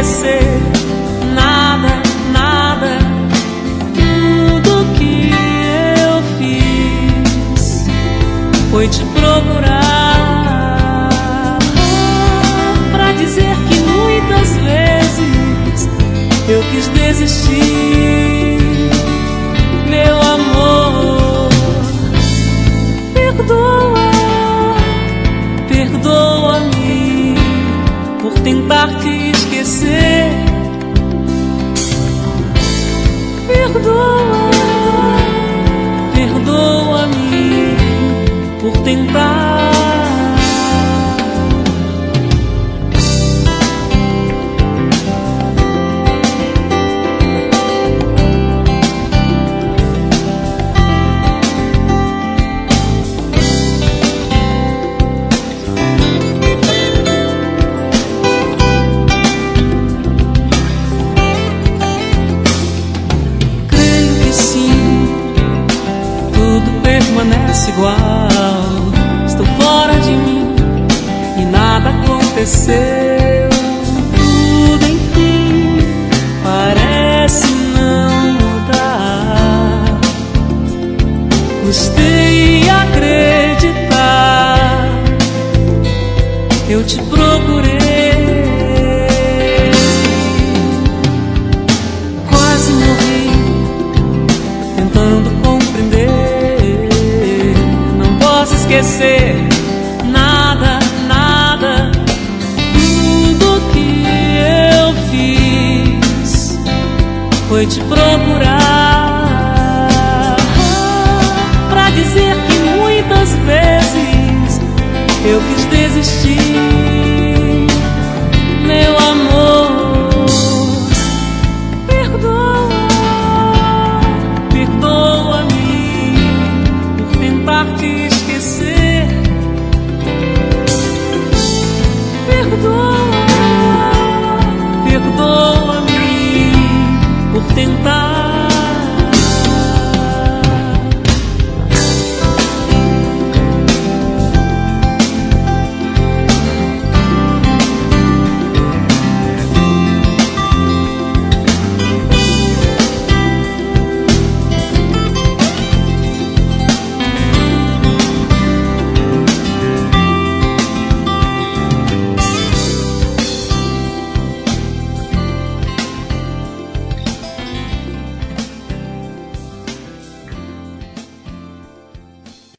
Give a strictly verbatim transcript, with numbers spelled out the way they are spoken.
esquecer nada, nada. Tudo que eu fiz foi te procurar pra dizer que muitas vezes eu quis desistir. Meu amor, perdoa, perdoa-me por tentar te esquecer. Perdoa, perdoa-me por tentar. Permanece igual, estou fora de mim e nada aconteceu. Tudo enfim parece não mudar. Custei acreditar, eu te procurei, quase morri tentando compreender. Esquecer nada, nada. Tudo que eu fiz foi te procurar